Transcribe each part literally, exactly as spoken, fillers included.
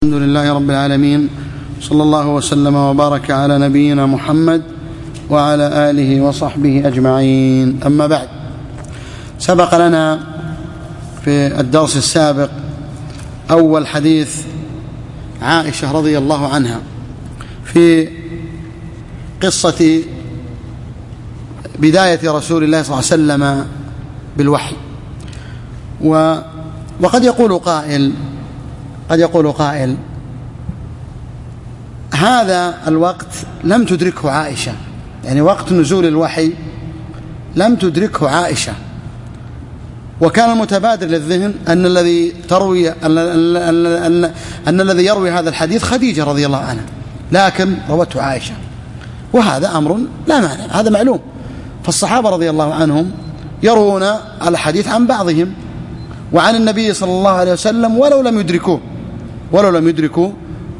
الحمد لله رب العالمين، صلى الله وسلم وبارك على نبينا محمد وعلى آله وصحبه أجمعين. أما بعد، سبق لنا في الدرس السابق أول حديث عائشة رضي الله عنها في قصة بداية رسول الله صلى الله عليه وسلم بالوحي. وقد يقول قائل قد يقول قائل هذا الوقت لم تدركه عائشة، يعني وقت نزول الوحي لم تدركه عائشة، وكان المتبادر للذهن أن الذي تروي أن, أن, أن, أن, أن الذي يروي هذا الحديث خديجة رضي الله عنها، لكن روته عائشة، وهذا أمر لا معنى، هذا معلوم. فالصحابة رضي الله عنهم يروون الحديث عن بعضهم وعن النبي صلى الله عليه وسلم ولو لم يدركوه ولو لم يدركوا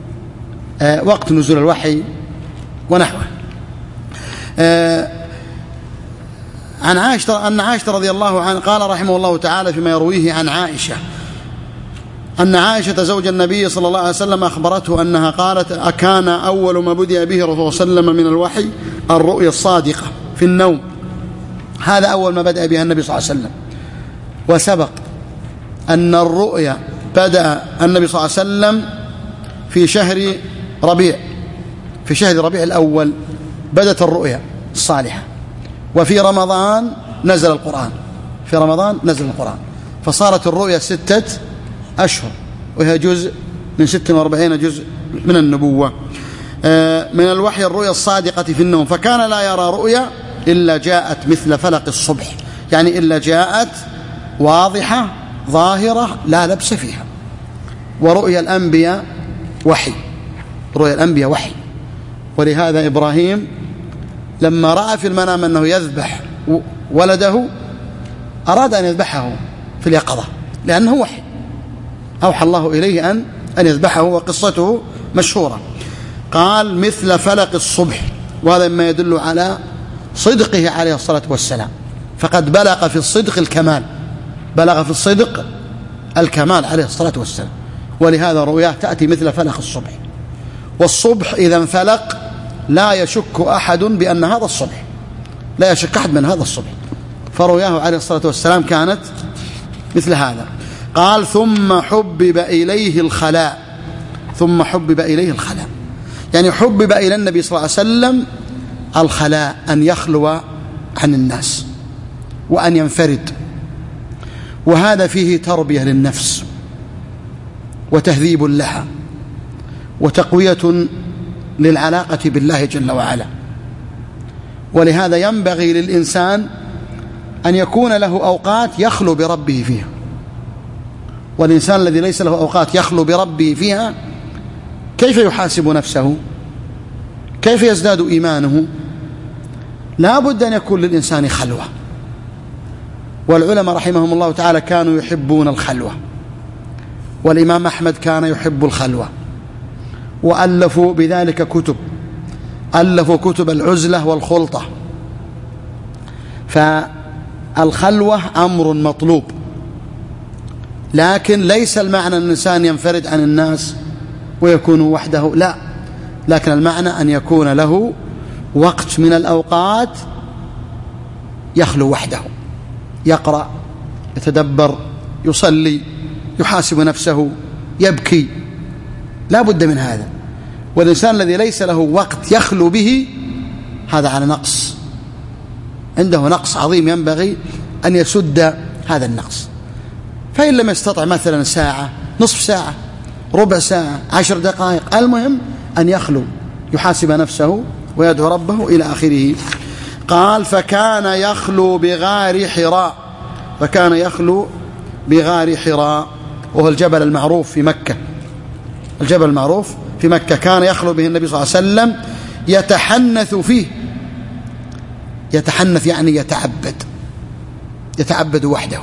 آه وقت نزول الوحي ونحوه. آه عن عائشة أن عائشة رضي الله عنها قال رحمه الله تعالى فيما يرويه عن عائشة أن عائشة زوج النبي صلى الله عليه وسلم أخبرته أنها قالت: أكان أول ما بدأ به رسول صلى الله عليه وسلم من الوحي الرؤيا الصادقة في النوم. هذا أول ما بدأ بها النبي صلى الله عليه وسلم. وسبق أن الرؤيا بدأ النبي صلى الله عليه وسلم في شهر ربيع في شهر ربيع الأول بدأت الرؤيا الصالحة، وفي رمضان نزل القرآن في رمضان نزل القرآن فصارت الرؤيا ستة أشهر، وهي جزء من ستة وأربعين جزء من النبوة. من الوحي الرؤيا الصادقة في النوم، فكان لا يرى رؤيا إلا جاءت مثل فلق الصبح، يعني إلا جاءت واضحة ظاهرة لا لبس فيها. ورؤيا الأنبياء وحي رؤيا الأنبياء وحي ولهذا إبراهيم لما رأى في المنام أنه يذبح ولده أراد أن يذبحه في اليقظة، لأنه وحي أوحى الله إليه أن أن يذبحه، وقصته مشهورة. قال مثل فلق الصبح، وهذا ما يدل على صدقه عليه الصلاة والسلام، فقد بلغ في الصدق الكمال بلغ في الصدق الكمال عليه الصلاة والسلام. ولهذا رؤياه تأتي مثل فلق الصبح، والصبح إذا انفلق لا يشك أحد بأن هذا الصبح لا يشك أحد من هذا الصبح، فرؤياه عليه الصلاة والسلام كانت مثل هذا. قال ثم حبب إليه الخلاء ثم حبب إليه الخلاء يعني حبب إلى النبي صلى الله عليه وسلم الخلاء، أن يخلو عن الناس وأن ينفرد، وهذا فيه تربية للنفس وتهذيب لها وتقوية للعلاقة بالله جل وعلا. ولهذا ينبغي للإنسان أن يكون له أوقات يخلو بربه فيها، والإنسان الذي ليس له أوقات يخلو بربه فيها كيف يحاسب نفسه؟ كيف يزداد إيمانه؟ لا بد أن يكون للإنسان خلوة، والعلماء رحمهم الله تعالى كانوا يحبون الخلوة، والإمام أحمد كان يحب الخلوة، وألفوا بذلك كتب ألفوا كتب العزلة والخلطة. فالخلوة أمر مطلوب، لكن ليس المعنى أن الإنسان ينفرد عن الناس ويكون وحده، لا، لكن المعنى أن يكون له وقت من الأوقات يخلو وحده، يقرأ، يتدبر، يصلي، يحاسب نفسه، يبكي، لا بد من هذا. والإنسان الذي ليس له وقت يخلو به هذا على نقص، عنده نقص عظيم، ينبغي أن يسد هذا النقص. فإن لم يستطع مثلا ساعة، نصف ساعة، ربع ساعة، عشر دقائق، المهم أن يخلو، يحاسب نفسه ويدعو ربه إلى آخره. قال فكان يخلو بغار حراء فكان يخلو بغار حراء وهو الجبل المعروف في مكة الجبل المعروف في مكة كان يخلو به النبي صلى الله عليه وسلم يتحنث فيه يتحنث يعني يتعبد يتعبد وحده.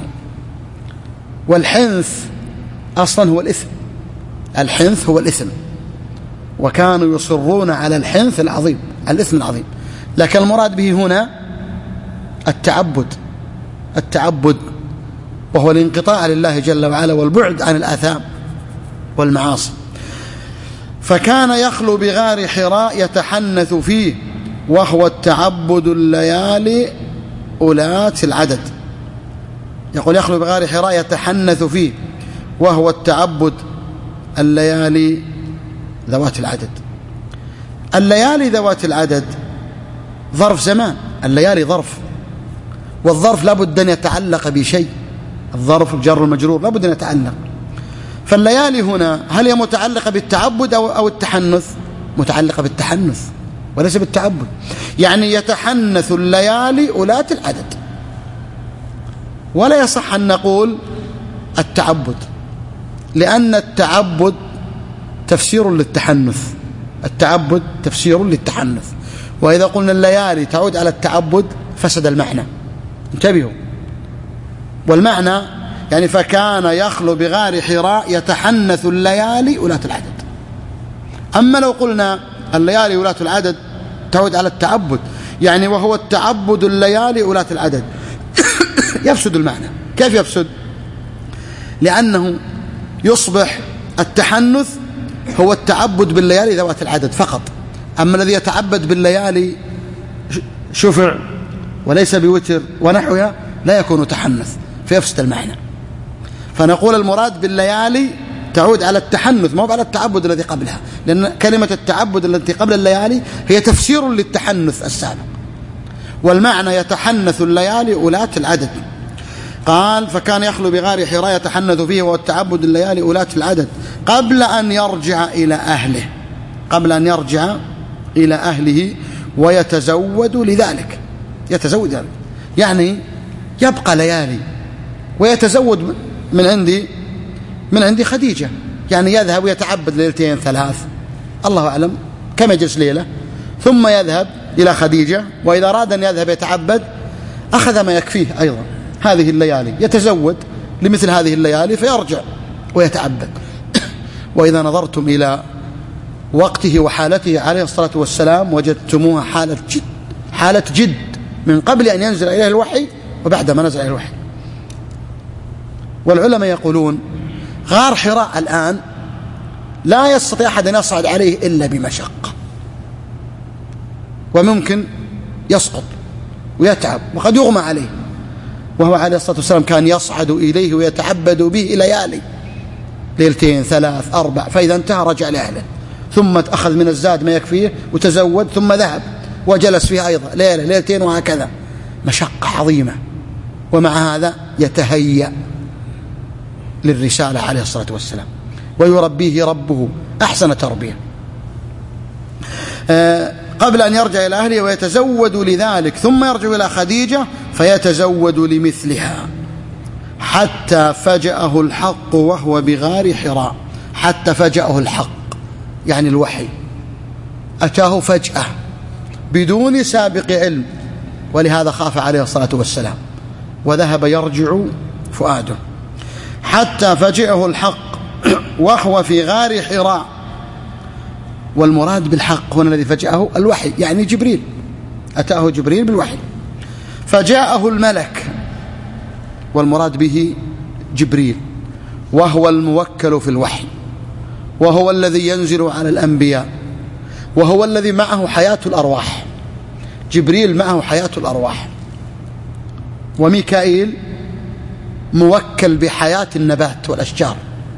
والحنث أصلا هو الإثم الحنث هو الإثم، وكانوا يصرون على الحنث العظيم، الإثم العظيم، لكن المراد به هنا التعبد التعبد وهو الانقطاع لله جل وعلا والبعد عن الآثام والمعاصي. فكان يخلو بغار حراء يتحنث فيه وهو التعبد الليالي أولات العدد. يقول يخلو بغار حراء يتحنث فيه وهو التعبد الليالي ذوات العدد. الليالي ذوات العدد ظرف زمان، الليالي ظرف، والظرف لابد أن يتعلق بشيء، الظرف الجر المجرور لابد أن يتعلق. فالليالي هنا هل هي متعلقة بالتعبد أو, أو التحنث؟ متعلقة بالتحنث وليس بالتعبد. يعني يتحنث الليالي أولات العدد، ولا يصح أن نقول التعبد، لأن التعبد تفسير للتحنث، التعبد تفسير للتحنث، وإذا قلنا الليالي تعود على التعبد فسد المعنى. انتبهوا. والمعنى يعني فكان يخلو بغار حراء يتحنث الليالي أولات العدد. أما لو قلنا الليالي أولات العدد تعود على التعبد، يعني وهو التعبد الليالي أولات العدد، يفسد المعنى. كيف يفسد؟ لأنه يصبح التحنث هو التعبد بالليالي ذوات العدد فقط، أما الذي يتعبد بالليالي شفع وليس بوتر ونحوها لا يكون تحنث، فيفسد المعنى. فنقول المراد بالليالي تعود على التحنث ما هو على التعبد الذي قبلها، لأن كلمة التعبد التي قبل الليالي هي تفسير للتحنث السابق، والمعنى يتحنث الليالي أولات العدد. قال فكان يخلو بغار حراء يتحنث فيه والتعبد الليالي أولات العدد قبل أن يرجع إلى أهله، قبل أن يرجع إلى أهله ويتزود لذلك، يتزود ذلك يعني يبقى ليالي ويتزود من عندي من عندي خديجة، يعني يذهب ويتعبد ليلتين ثلاث الله أعلم كم يجلس ليلة، ثم يذهب إلى خديجة، وإذا أراد أن يذهب يتعبد أخذ ما يكفيه أيضا هذه الليالي، يتزود لمثل هذه الليالي فيرجع ويتعبد. وإذا نظرتم إلى وقته وحالته عليه الصلاة والسلام وجدتموها حالة جد، حالة جد من قبل أن ينزل إليه الوحي وبعد ما نزل إليه الوحي. والعلماء يقولون غار حراء الآن لا يستطيع أحد أن يصعد عليه إلا بمشقة، وممكن يسقط ويتعب وقد يغمى عليه، وهو عليه الصلاة والسلام كان يصعد إليه ويتعبد به ليالي، ليلتين ثلاث أربع، فإذا انتهى رجع لأهله، ثم أخذ من الزاد ما يكفيه وتزود، ثم ذهب وجلس فيه أيضا ليلة ليلتين وهكذا، مشقة عظيمة. ومع هذا يتهيأ للرسالة عليه الصلاة والسلام ويربيه ربه أحسن تربية آه قبل أن يرجع إلى أهله ويتزود لذلك، ثم يرجع إلى خديجة فيتزود لمثلها حتى فجأه الحق وهو بغار حراء. حتى فجأه الحق يعني الوحي أتاه فجأة بدون سابق علم، ولهذا خاف عليه الصلاة والسلام وذهب يرجع فؤاده. حتى فجأه الحق وهو في غار حراء، والمراد بالحق هنا الذي فجأه الوحي، يعني جبريل، أتاه جبريل بالوحي. فجاءه الملك والمراد به جبريل، وهو الموكل في الوحي، وهو الذي ينزل على الأنبياء، وهو الذي معه حياة الأرواح. جبريل معه حياة الأرواح، وميكائيل موكل بحياة النبات والأشجار،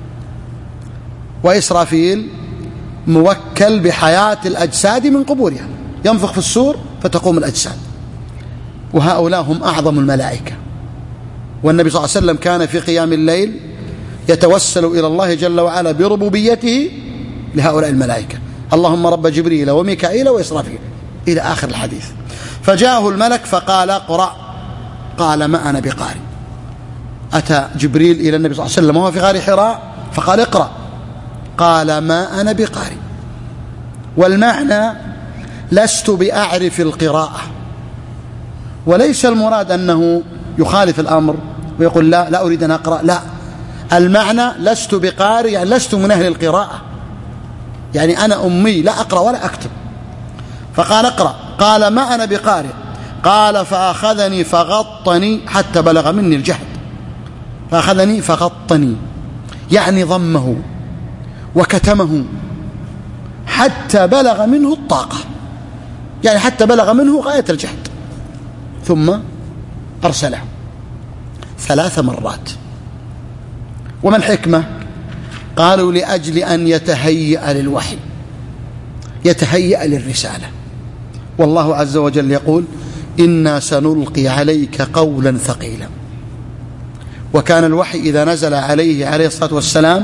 وإسرافيل موكل بحياة الأجساد من قبورها، ينفخ في الصور فتقوم الأجساد. وهؤلاء هم أعظم الملائكة. والنبي صلى الله عليه وسلم كان في قيام الليل يتوسل إلى الله جل وعلا بربوبيته لهؤلاء الملائكة، اللهم رب جبريل وميكائيل وإسرافيل إلى آخر الحديث. فجاءه الملك فقال اقرأ، قال ما أنا بقارئ. أتى جبريل إلى النبي صلى الله عليه وسلم وهو في غار حراء فقال اقرأ، قال ما أنا بقارئ. والمعنى لست بأعرف القراءة، وليس المراد أنه يخالف الأمر ويقول لا لا أريد أن أقرأ، لا، المعنى لست بقارئ يعني لست من أهل القراءة، يعني أنا أمي لا أقرأ ولا أكتب. فقال اقرأ، قال ما أنا بقارئ، قال فأخذني فغطني حتى بلغ مني الجهد. فأخذني فغطني يعني ضمه وكتمه حتى بلغ منه الطاقة، يعني حتى بلغ منه غاية الجهد، ثم أرسله ثلاث مرات. وما الحكمة؟ قالوا لأجل أن يتهيأ للوحي، يتهيأ للرسالة. والله عز وجل يقول: إنا سنلقي عليك قولا ثقيلا. وكان الوحي إذا نزل عليه عليه الصلاة والسلام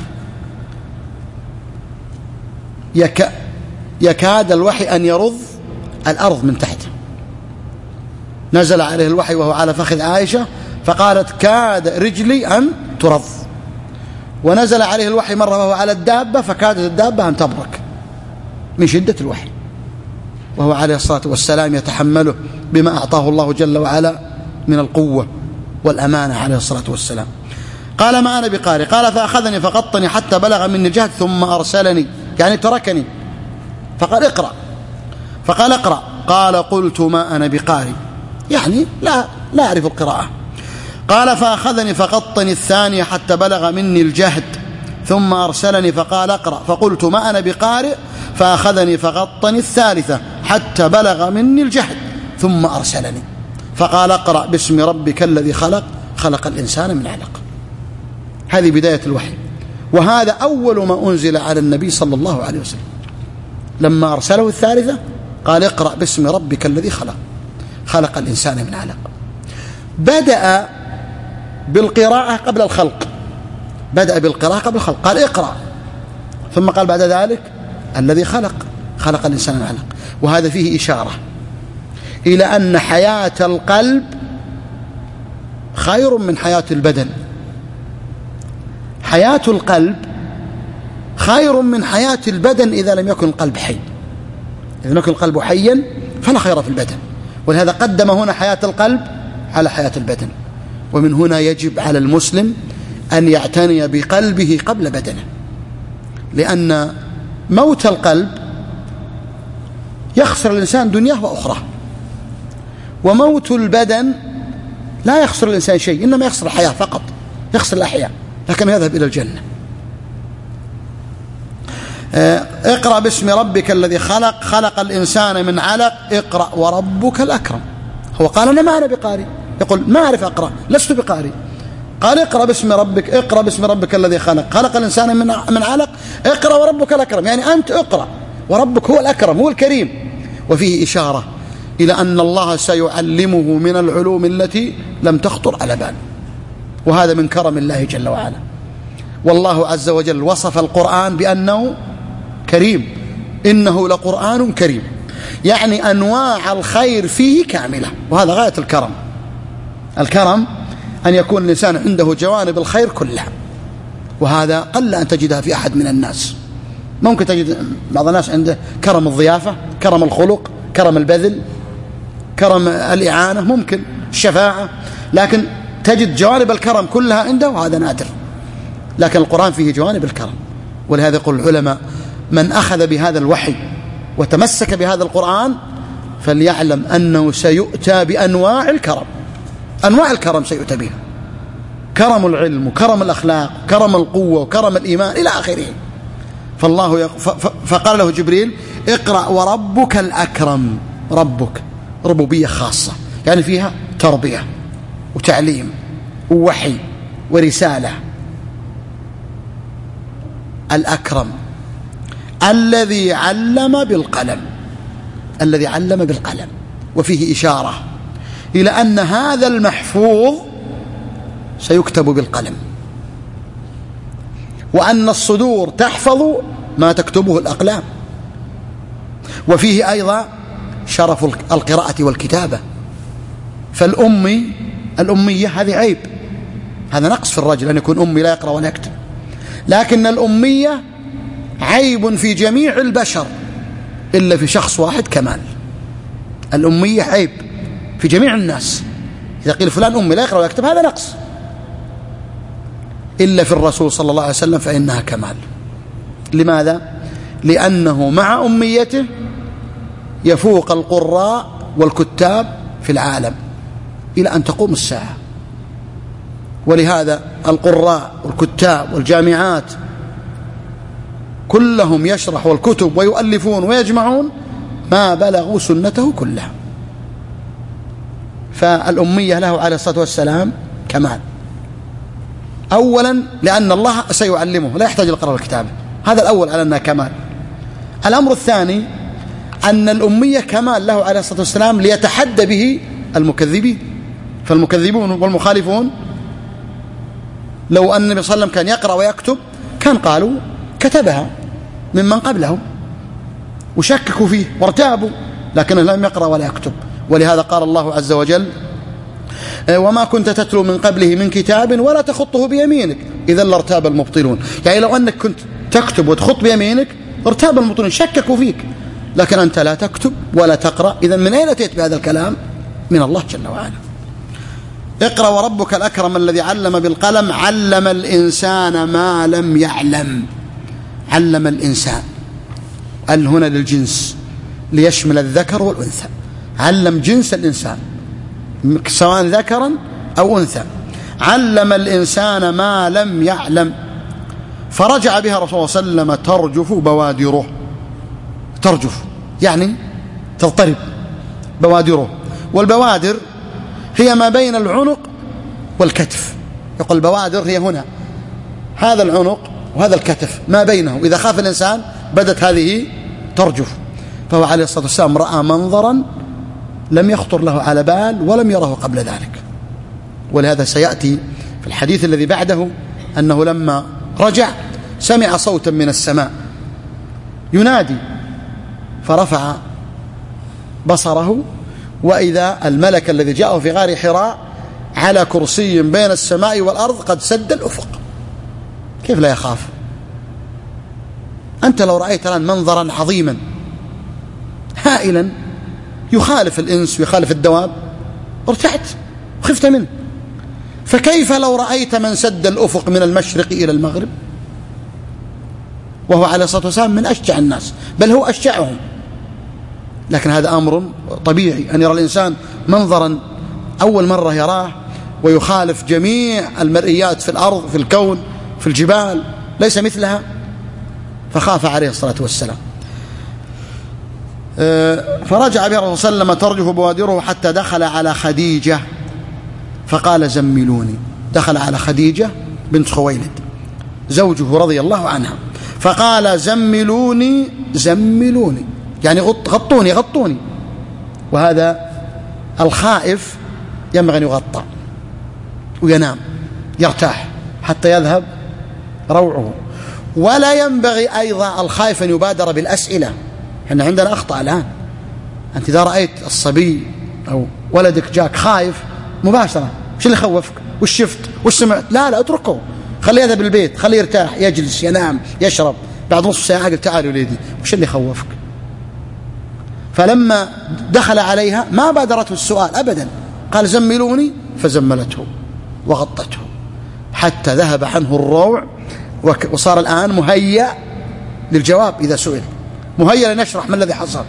يك يكاد الوحي أن يرض الأرض من تحته. نزل عليه الوحي وهو على فخذ عائشة فقالت: كاد رجلي أن ترض. ونزل عليه الوحي مرة وهو على الدابة فكادت الدابة أن تبرك من شدة الوحي، وهو عليه الصلاة والسلام يتحمله بما أعطاه الله جل وعلا من القوة والأمانة عليه الصلاة والسلام. قال: ما أنا بقارئ. قال: فأخذني فقطني حتى بلغ مني الجهد ثم أرسلني، يعني تركني، فقال: اقرأ. فقال: اقرأ. قال: قلت: ما أنا بقارئ، يعني لا لا أعرف القراءة. قال: فأخذني فقطني الثانية حتى بلغ مني الجهد ثم أرسلني فقال: اقرأ. فقلت: ما أنا بقارئ. فأخذني فغطني الثالثة حتى بلغ مني الجهد ثم أرسلني فقال: اقرأ باسم ربك الذي خلق خلق الإنسان من علق. هذه بداية الوحي، وهذا أول ما أنزل على النبي صلى الله عليه وسلم. لما أرسله الثالثة قال: اقرأ باسم ربك الذي خلق خلق الإنسان من علق. بدأ بالقراءة قبل الخلق، بدأ بالقراءة قبل الخلق، قال: اقرأ، ثم قال بعد ذلك: الذي خلق خلق الإنسان من علق. وهذا فيه إشارة إلى أن حياة القلب خير من حياة البدن. حياة القلب خير من حياة البدن إذا لم يكن القلب حي. إذا لم يكن القلب حيا فلا خير في البدن، ولهذا قدم هنا حياة القلب على حياة البدن. ومن هنا يجب على المسلم أن يعتني بقلبه قبل بدنه، لأن موت القلب يخسر الإنسان دنياه وأخرى، وموت البدن لا يخسر الإنسان شيء، إنما يخسر الحياة فقط، يخسر الأحياء لكن يذهب إلى الجنة. اقرأ باسم ربك الذي خلق خلق الإنسان من علق اقرأ وربك الأكرم. هو قال: أنا ما أنا بقارئ، يقول: ما أعرف أقرأ، لست بقارئ. قال: اقرأ باسم ربك اقرأ باسم ربك الذي خلق خلق الإنسان من من علق اقرأ وربك الأكرم، يعني أنت اقرأ وربك هو الأكرم هو الكريم. وفيه إشارة إلى أن الله سيعلمه من العلوم التي لم تخطر على بال، وهذا من كرم الله جل وعلا. والله عز وجل وصف القرآن بأنه كريم، إنه لقرآن كريم، يعني أنواع الخير فيه كاملة، وهذا غاية الكرم. الكرم أن يكون الإنسان عنده جوانب الخير كلها، وهذا قل أن تجدها في أحد من الناس. ممكن تجد بعض الناس عنده كرم الضيافة، كرم الخلق، كرم البذل، كرم الإعانة، ممكن الشفاعة، لكن تجد جوانب الكرم كلها عنده، وهذا نادر. لكن القرآن فيه جوانب الكرم، ولهذا يقول العلماء: من أخذ بهذا الوحي وتمسك بهذا القرآن فليعلم أنه سيؤتى بأنواع الكرم، أنواع الكرم سيؤتى بها، كرم العلم وكرم الأخلاق وكرم القوة وكرم الإيمان إلى آخره. فالله يق... ف... ف... فقال له جبريل: اقرأ وربك الأكرم. ربك ربوبية خاصة، يعني فيها تربية وتعليم ووحي ورسالة. الأكرم الذي علم بالقلم، الذي علم بالقلم. وفيه إشارة إلى أن هذا المحفوظ سيكتب بالقلم، وأن الصدور تحفظ ما تكتبه الأقلام. وفيه أيضا شرف القراءة والكتابة. فالأمي الأمية هذه عيب، هذا نقص في الرجل أن يكون أمي لا يقرأ ولا يكتب، لكن الأمية عيب في جميع البشر إلا في شخص واحد كمال. الأمية عيب في جميع الناس، إذا قيل فلان أمي لا يقرأ ولا يكتب هذا نقص، إلا في الرسول صلى الله عليه وسلم فإنها كمال. لماذا؟ لأنه مع أميته يفوق القراء والكتاب في العالم إلى أن تقوم الساعة. ولهذا القراء والكتاب والجامعات كلهم يشرحوا الكتب ويؤلفون ويجمعون ما بلغوا سنته كلها. فالأمية له عليه الصلاة والسلام كمال، أولا لأن الله سيعلمه لا يحتاج القراءة والكتابة، هذا الأول على أنها كمال. الأمر الثاني أن الأمية كمال له عليه الصلاة والسلام ليتحدى به المكذبين. فالمكذبون والمخالفون لو أن النبي صلى الله عليه وسلم كان يقرأ ويكتب كان قالوا كتبها ممن قبلهم وشككوا فيه وارتابوا، لكنه لم يقرأ ولا يكتب. ولهذا قال الله عز وجل: وما كنت تتلو من قبله من كتاب ولا تخطه بيمينك إذا لارتاب المبطلون. يعني لو أنك كنت تكتب وتخط بيمينك ارتاب المبطلون، شككوا فيك، لكن أنت لا تكتب ولا تقرأ، إذا من أين أتيت بهذا الكلام؟ من الله جل وعلا. اقرأ وربك الأكرم الذي علم بالقلم علم الإنسان ما لم يعلم. علم الإنسان قال هنا للجنس ليشمل الذكر والأنثى، علم جنس الإنسان سواء ذكرا أو أنثى. علم الإنسان ما لم يعلم. فرجع بها رسول الله صلى الله عليه وسلم ترجف بوادره. ترجف يعني تضطرب بوادره، والبوادر هي ما بين العنق والكتف. يقول البوادر هي هنا، هذا العنق وهذا الكتف ما بينه، إذا خاف الإنسان بدت هذه ترجف. فهو عليه الصلاة والسلام رأى منظرا لم يخطر له على بال ولم يره قبل ذلك. ولهذا سيأتي في الحديث الذي بعده أنه لما رجع سمع صوتا من السماء ينادي، فرفع بصره وإذا الملك الذي جاءه في غار حراء على كرسي بين السماء والأرض قد سد الأفق. كيف لا يخاف؟ أنت لو رأيت الآن منظرا عظيما هائلا يخالف الإنس ويخالف الدواب ارتعت وخفت منه، فكيف لو رأيت من سد الأفق من المشرق إلى المغرب؟ وهو عليه الصلاة والسلام من أشجع الناس، بل هو أشجعهم. لكن هذا أمر طبيعي أن يرى الإنسان منظرا أول مرة يراه ويخالف جميع المرئيات في الأرض في الكون في الجبال ليس مثلها، فخاف عليه الصلاة والسلام. فرجع به الرسول صلى الله عليه وسلم ترجف بوادره حتى دخل على خديجة فقال زملوني. دخل على خديجة بنت خويلد زوجه رضي الله عنها، فقال زملوني زملوني يعني غطوني غطوني. وهذا الخائف ينبغي أن يغطى وينام يرتاح حتى يذهب روعه. ولا ينبغي أيضا الخائف أن يبادر بالأسئلة. احنا عندنا أخطاء الآن، أنت إذا رأيت الصبي أو ولدك جاك خايف مباشرة وش اللي خوفك وش شفت وش سمعت؟ لا لا اتركه، خليه يذهب البيت، خليه يرتاح يجلس ينام يشرب. بعد نصف ساعة قل تعال يا وليدي وش اللي خوفك؟ فلما دخل عليها ما بادرته السؤال أبدا، قال زملوني فزملته وغطته حتى ذهب عنه الروع، وصار الآن مهيأ للجواب إذا سئل، مهيأ لنشرح ما الذي حصل.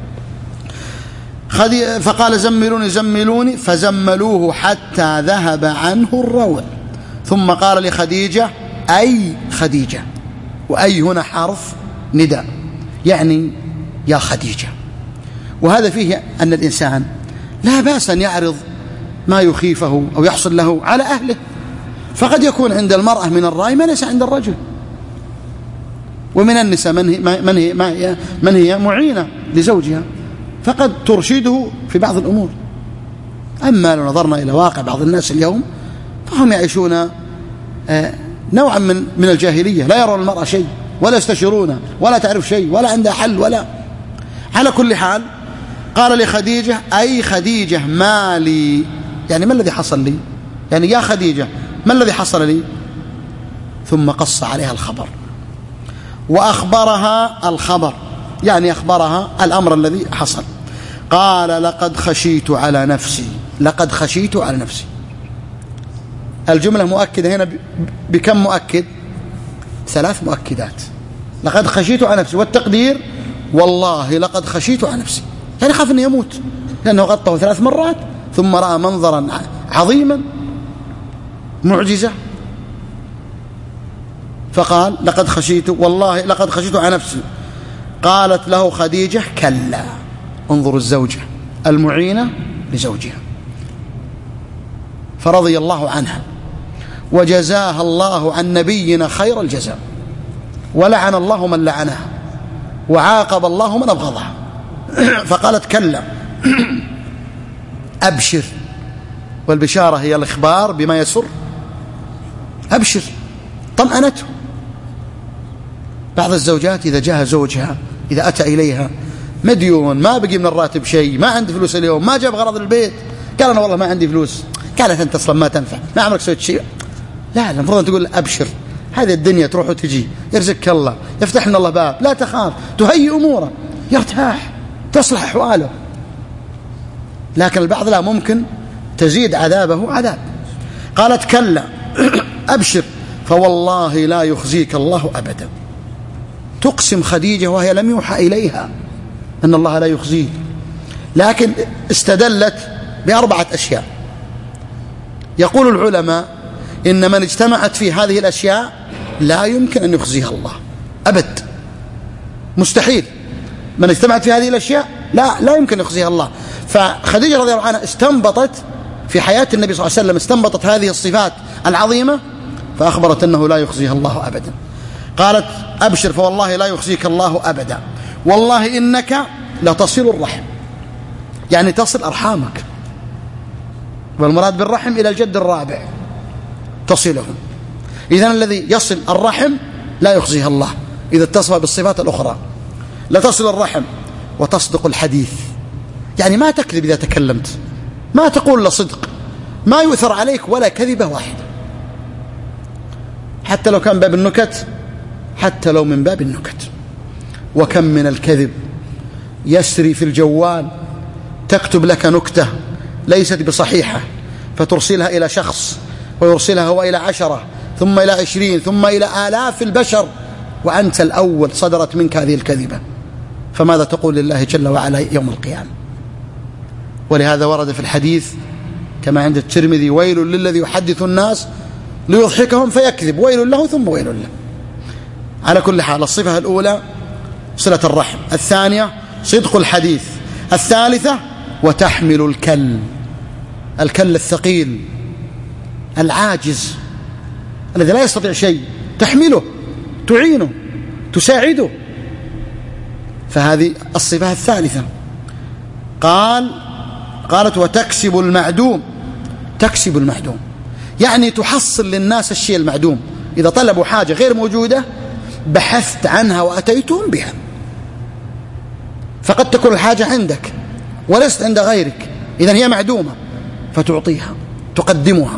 فقال زملوني زملوني فزملوه حتى ذهب عنه الروع. ثم قال لخديجة أي خديجة، وأي هنا حرف نداء يعني يا خديجة. وهذا فيه أن الإنسان لا بأس أن يعرض ما يخيفه أو يحصل له على أهله، فقد يكون عند المرأة من الرأي ما ليس عند الرجل، ومن النساء من هي, من هي, من هي معينة لزوجها فقد ترشده في بعض الأمور. أما لو نظرنا إلى واقع بعض الناس اليوم فهم يعيشون نوعا من من الجاهلية، لا يرون المرأة شيء ولا يستشيرون ولا تعرف شيء ولا عندها حل ولا. على كل حال قال لخديجة أي خديجة ما لي، يعني ما الذي حصل لي، يعني يا خديجة ما الذي حصل لي. ثم قص عليها الخبر وأخبرها الخبر، يعني أخبرها الأمر الذي حصل. قال لقد خشيت على نفسي، لقد خشيت على نفسي. الجملة مؤكدة هنا بكم مؤكد؟ ثلاث مؤكدات. لقد خشيت على نفسي، والتقدير والله لقد خشيت على نفسي، يعني خاف أن يموت لأنه غطه ثلاث مرات ثم رأى منظرا عظيما معجزة. فقال لقد خشيت والله لقد خشيت على نفسي. قالت له خديجة كلا. انظروا الزوجة المعينة لزوجها، فرضي الله عنها وجزاها الله عن نبينا خير الجزاء، ولعن الله من لعنها وعاقب الله من أبغضها. فقالت كلا أبشر، والبشارة هي الإخبار بما يسر، أبشر، طمأنته. بعض الزوجات إذا جاء زوجها إذا أتى إليها مديون، ما بقي من الراتب شيء، ما عندي فلوس اليوم، ما جاب غرض البيت، قال أنا والله ما عندي فلوس، قالت أنت أصلا ما تنفع، ما عمرك سويت شيء. لا، المفروض أن تقول أبشر، هذه الدنيا تروح وتجي، يرزقك الله، يفتح لنا الله باب، لا تخاف، تهيئ أموره، يرتاح، تصلح أحواله. لكن البعض لا، ممكن تزيد عذابه عذاب. قالت كلا أبشر فوالله لا يخزيك الله أبدا. تقسم خديجة وهي لم يوحى إليها أن الله لا يخزيه، لكن استدلت بأربعة أشياء. يقول العلماء إن من اجتمعت في هذه الأشياء لا يمكن أن يخزيها الله أبد، مستحيل. من اجتمعت في هذه الأشياء لا لا يمكن يخزيها الله. فخديجة رضي الله عنها استنبطت في حياة النبي صلى الله عليه وسلم، استنبطت هذه الصفات العظيمة فأخبرت أنه لا يخزيها الله أبدا. قالت أبشر فوالله لا يخزيك الله أبدا، والله إنك لتصل الرحم، يعني تصل أرحامك، والمراد بالرحم إلى الجد الرابع تصلهم. إذن الذي يصل الرحم لا يخزيها الله إذا اتصف بالصفات الأخرى. لا تصل الرحم وتصدق الحديث، يعني ما تكذب إذا تكلمت، ما تقول إلا صدق، ما يؤثر عليك ولا كذبة واحدة، حتى لو كان باب النكت، حتى لو من باب النكت. وكم من الكذب يسري في الجوال، تكتب لك نكتة ليست بصحيحة فترسلها إلى شخص ويرسلها هو إلى عشرة ثم إلى عشرين ثم إلى آلاف البشر، وأنت الأول صدرت منك هذه الكذبة، فماذا تقول لله جل وعلا يوم القيامة؟ ولهذا ورد في الحديث كما عند الترمذي: ويل للذي يحدث الناس ليضحكهم فيكذب، ويل له ثم ويل له. على كل حال، الصفة الأولى صلة الرحم، الثانية صدق الحديث، الثالثة وتحمل الكل، الكل الثقيل العاجز الذي لا يستطيع شيء، تحمله، تعينه، تساعده، فهذه الصفة الثالثة. قال قالت وتكسب المعدوم، تكسب المعدوم يعني تحصل للناس الشيء المعدوم، إذا طلبوا حاجة غير موجودة بحثت عنها وأتيتهم بها، فقد تكون الحاجة عندك ولست عند غيرك، إذن هي معدومة فتعطيها، تقدمها،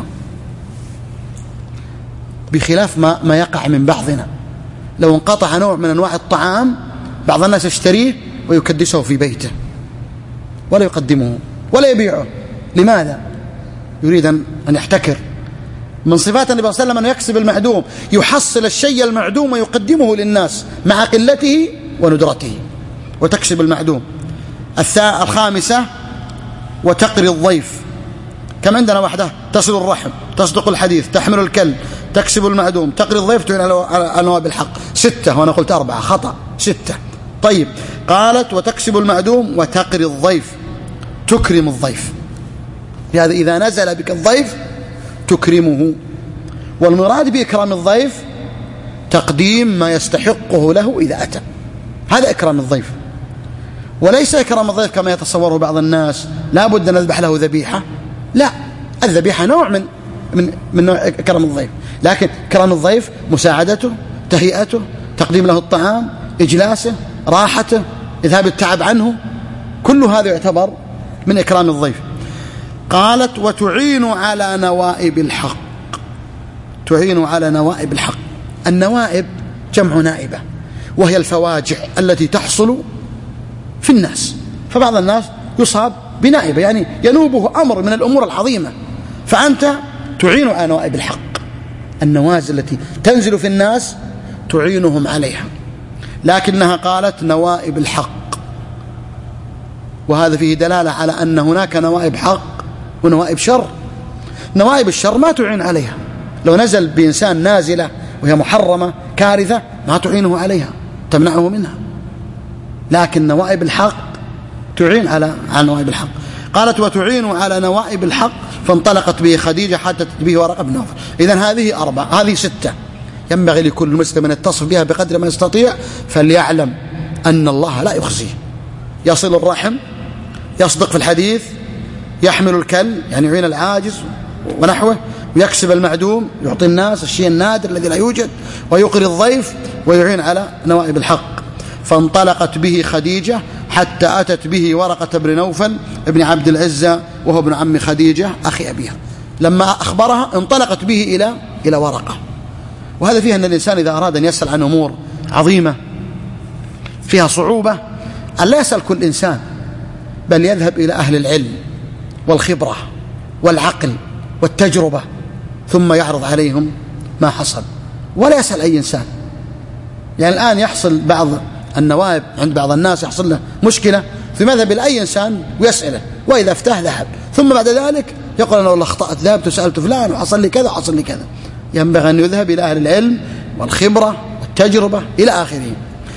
بخلاف ما, ما يقع من بعضنا. لو انقطع نوع من أنواع الطعام بعض الناس يشتريه ويكدسه في بيته ولا يقدمه ولا يبيعه. لماذا؟ يريد أن يحتكر. من صفات النبي صلى الله عليه وسلم أن يكسب المعدوم، يحصل الشيء المعدوم ويقدمه للناس مع قلته وندرته، وتكسب المعدوم. الخامسة وتقري الضيف، كم عندنا واحدة: تصل الرحم، تصدق الحديث، تحمل الكل، تكسب المعدوم، تقري الضيف، تعين على نواب الحق. ستة، وأنا قلت أربعة، خطأ، ستة. طيب، قالت وتكسب المعدوم وتقري الضيف، تكرم الضيف، لهذا إذا نزل بك الضيف تكرمه. والمراد بإكرام الضيف تقديم ما يستحقه له إذا أتى، هذا إكرام الضيف، وليس إكرام الضيف كما يتصوره بعض الناس لا بد أن نذبح له ذبيحة. لا، الذبيحة نوع من من من نوع إكرام الضيف، لكن إكرام الضيف مساعدته، تهيئته، تقديم له الطعام، إجلاسه، راحته، إذهاب التعب عنه، كل هذا يعتبر من إكرام الضيف. قالت وتعين على نوائب الحق، تعين على نوائب الحق. النوائب جمع نائبة، وهي الفواجع التي تحصل في الناس، فبعض الناس يصاب بنائبة يعني ينوبه أمر من الأمور العظيمة، فأنت تعين على نوائب الحق، النوازل التي تنزل في الناس تعينهم عليها، لكنها قالت نوائب الحق، وهذا فيه دلالة على أن هناك نوائب حق ونوائب شر. نوائب الشر ما تعين عليها، لو نزل بإنسان نازلة وهي محرمة كارثة ما تعينه عليها، تمنعه منها، لكن نوائب الحق تعين على على نوائب الحق. قالت وتعين على نوائب الحق، فانطلقت به خديجة حتى أتت به ورقة بن نوفل. إذن هذه أربعة، هذه ستة ينبغي لكل مسلم أن يتصف بها بقدر ما يستطيع، فليعلم أن الله لا يخزيه. يصل الرحم، يصدق في الحديث، يحمل الكل يعني يعين العاجز ونحوه، ويكسب المعدوم يعطي الناس الشيء النادر الذي لا يوجد، ويقري الضيف، ويعين على نوائب الحق. فانطلقت به خديجة حتى أتت به ورقة بن نوفل ابن عبد العزة وهو ابن عم خديجة أخي أبيها. لما أخبرها انطلقت به إلى إلى ورقة. وهذا فيه أن الإنسان إذا أراد أن يسأل عن أمور عظيمة فيها صعوبة أن لا يسأل كل إنسان، بل يذهب إلى أهل العلم والخبرة والعقل والتجربة، ثم يعرض عليهم ما حصل، ولا يسأل أي إنسان. يعني الآن يحصل بعض النوائب عند بعض الناس يحصل له مشكلة في مذهب لأي إنسان ويسأله، وإذا افتاه ذهب، ثم بعد ذلك يقول أنا والله أخطأت، ذهبت وسألت فلان وحصل لي كذا وحصل لي كذا. ينبغي أن يذهب إلى أهل العلم والخبرة والتجربة إلى آخره.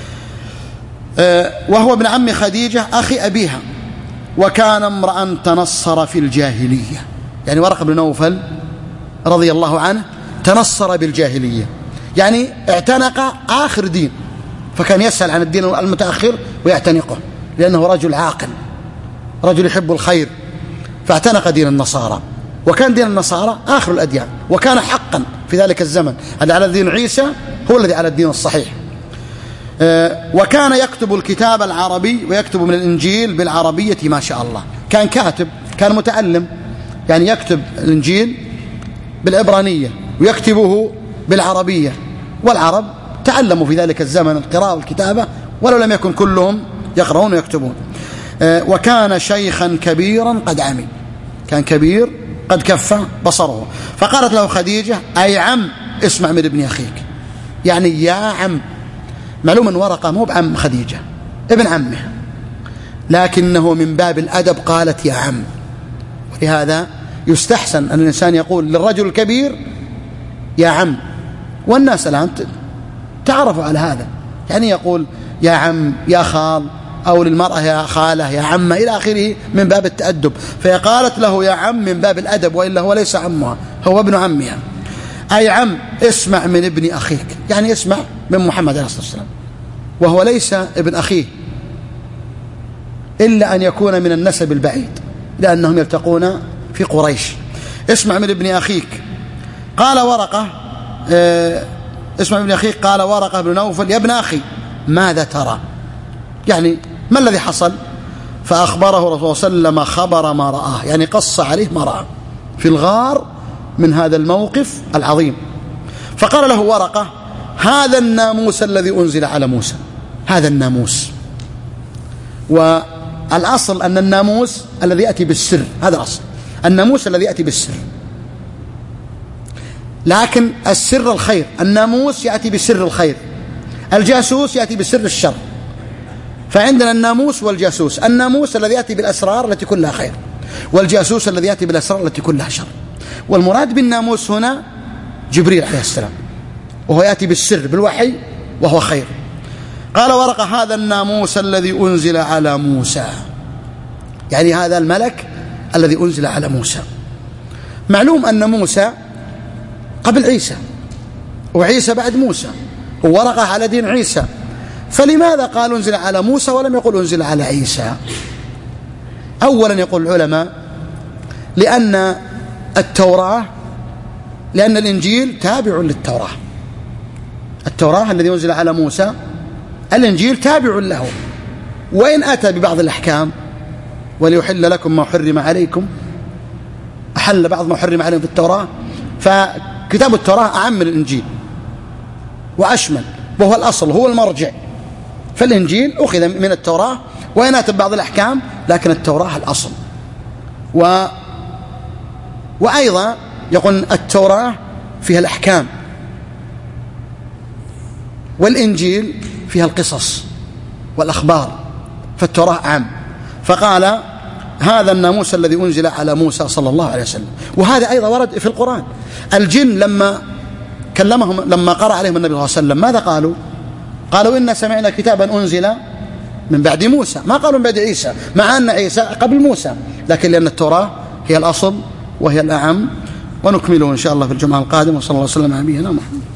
أه وهو ابن عم خديجة أخي أبيها، وكان امرأ تنصر في الجاهلية. يعني ورقة بن نوفل رضي الله عنه تنصر بالجاهلية، يعني اعتنق آخر دين، فكان يسأل عن الدين المتأخر ويعتنقه، لأنه رجل عاقل، رجل يحب الخير، فاعتنق دين النصارى. وكان دين النصارى آخر الأديان، وكان حقا في ذلك الزمن الذي على دين عيسى هو الذي على الدين الصحيح. أه وكان يكتب الكتاب العربي ويكتب من الإنجيل بالعربية ما شاء الله. كان كاتب، كان متعلم، يعني يكتب الإنجيل بالعبرانية ويكتبه بالعربية، والعرب تعلموا في ذلك الزمن القراءة والكتابة ولو لم يكن كلهم يقرؤون ويكتبون. أه وكان شيخا كبيرا قد عمي، كان كبير قد كف بصره. فقالت له خديجة أي عم اسمع من ابن أخيك، يعني يا عم. معلوم أن ورقة مو بعم خديجة، ابن عمها، لكنه من باب الأدب قالت يا عم. ولهذا يستحسن أن الإنسان يقول للرجل الكبير يا عم، والناس الآن تعرفوا على هذا، يعني يقول يا عم يا خال، أو للمرأة يا خالة يا عمة إلى آخره من باب التأدب. فقالت له يا عم من باب الأدب، وإلا هو ليس عمها، هو ابن عمها. أي عم اسمع من ابن أخيك، يعني اسمع من محمد عليه الصلاة والسلام، وهو ليس ابن أخيه إلا أن يكون من النسب البعيد، لأنهم يلتقون في قريش. اسمع من ابن أخيك. قال ورقة اه اسمع من ابن أخيك. قال ورقة بن نوفل يا ابن أخي ماذا ترى، يعني ما الذي حصل؟ فأخبره رسول الله صلى الله عليه وسلم خبر ما رآه، يعني قص عليه ما رأى في الغار من هذا الموقف العظيم. فقال له ورقة هذا الناموس الذي أنزل على موسى، هذا الناموس. والأصل أن الناموس الذي يأتي بالسر، هذا الأصل، الناموس الذي يأتي بالسر، لكن السر الخير. الناموس يأتي بسر الخير، الجاسوس يأتي بسر الشر. فعندنا الناموس والجاسوس. الناموس الذي يأتي بالأسرار التي كلها خير، والجاسوس الذي يأتي بالأسرار التي كلها شر. والمراد بالناموس هنا جبريل عليه السلام، وهو يأتي بالسر بالوحي وهو خير. قال ورقة هذا الناموس الذي أنزل على موسى، يعني هذا الملك الذي أنزل على موسى. معلوم أن موسى قبل عيسى، وعيسى بعد موسى، وورقة على دين عيسى، فلماذا قال أنزل على موسى ولم يقل أنزل على عيسى؟ أولا يقول العلماء لأن التوراة، لأن الإنجيل تابع للتوراة. التوراة الذي أنزل على موسى، الإنجيل تابع له، وإن أتى ببعض الأحكام وليحل لكم ما حرم عليكم، أحل بعض ما حرم عليهم في التوراة، فكتاب التوراة أعم من الإنجيل وأشمل، وهو الأصل، هو المرجع. فالإنجيل أخذ من التوراة وإن أتى ببعض الأحكام، لكن التوراة الأصل. و وأيضا يقول التوراة فيها الأحكام، والإنجيل فيها القصص والأخبار، فالتوراة عام. فقال هذا الناموس الذي أنزل على موسى صلى الله عليه وسلم. وهذا أيضا ورد في القرآن. الجن لما كلمهم لما قرأ عليهم النبي صلى الله عليه وسلم ماذا قالوا؟ قالوا إن سمعنا كتابا أنزل من بعد موسى، ما قالوا من بعد عيسى، مع أن عيسى قبل موسى، لكن لأن التوراة هي الأصل وهي الأعم. ونكمله إن شاء الله في الجمعة القادمة. وصلى الله وسلم على نبينا محمد.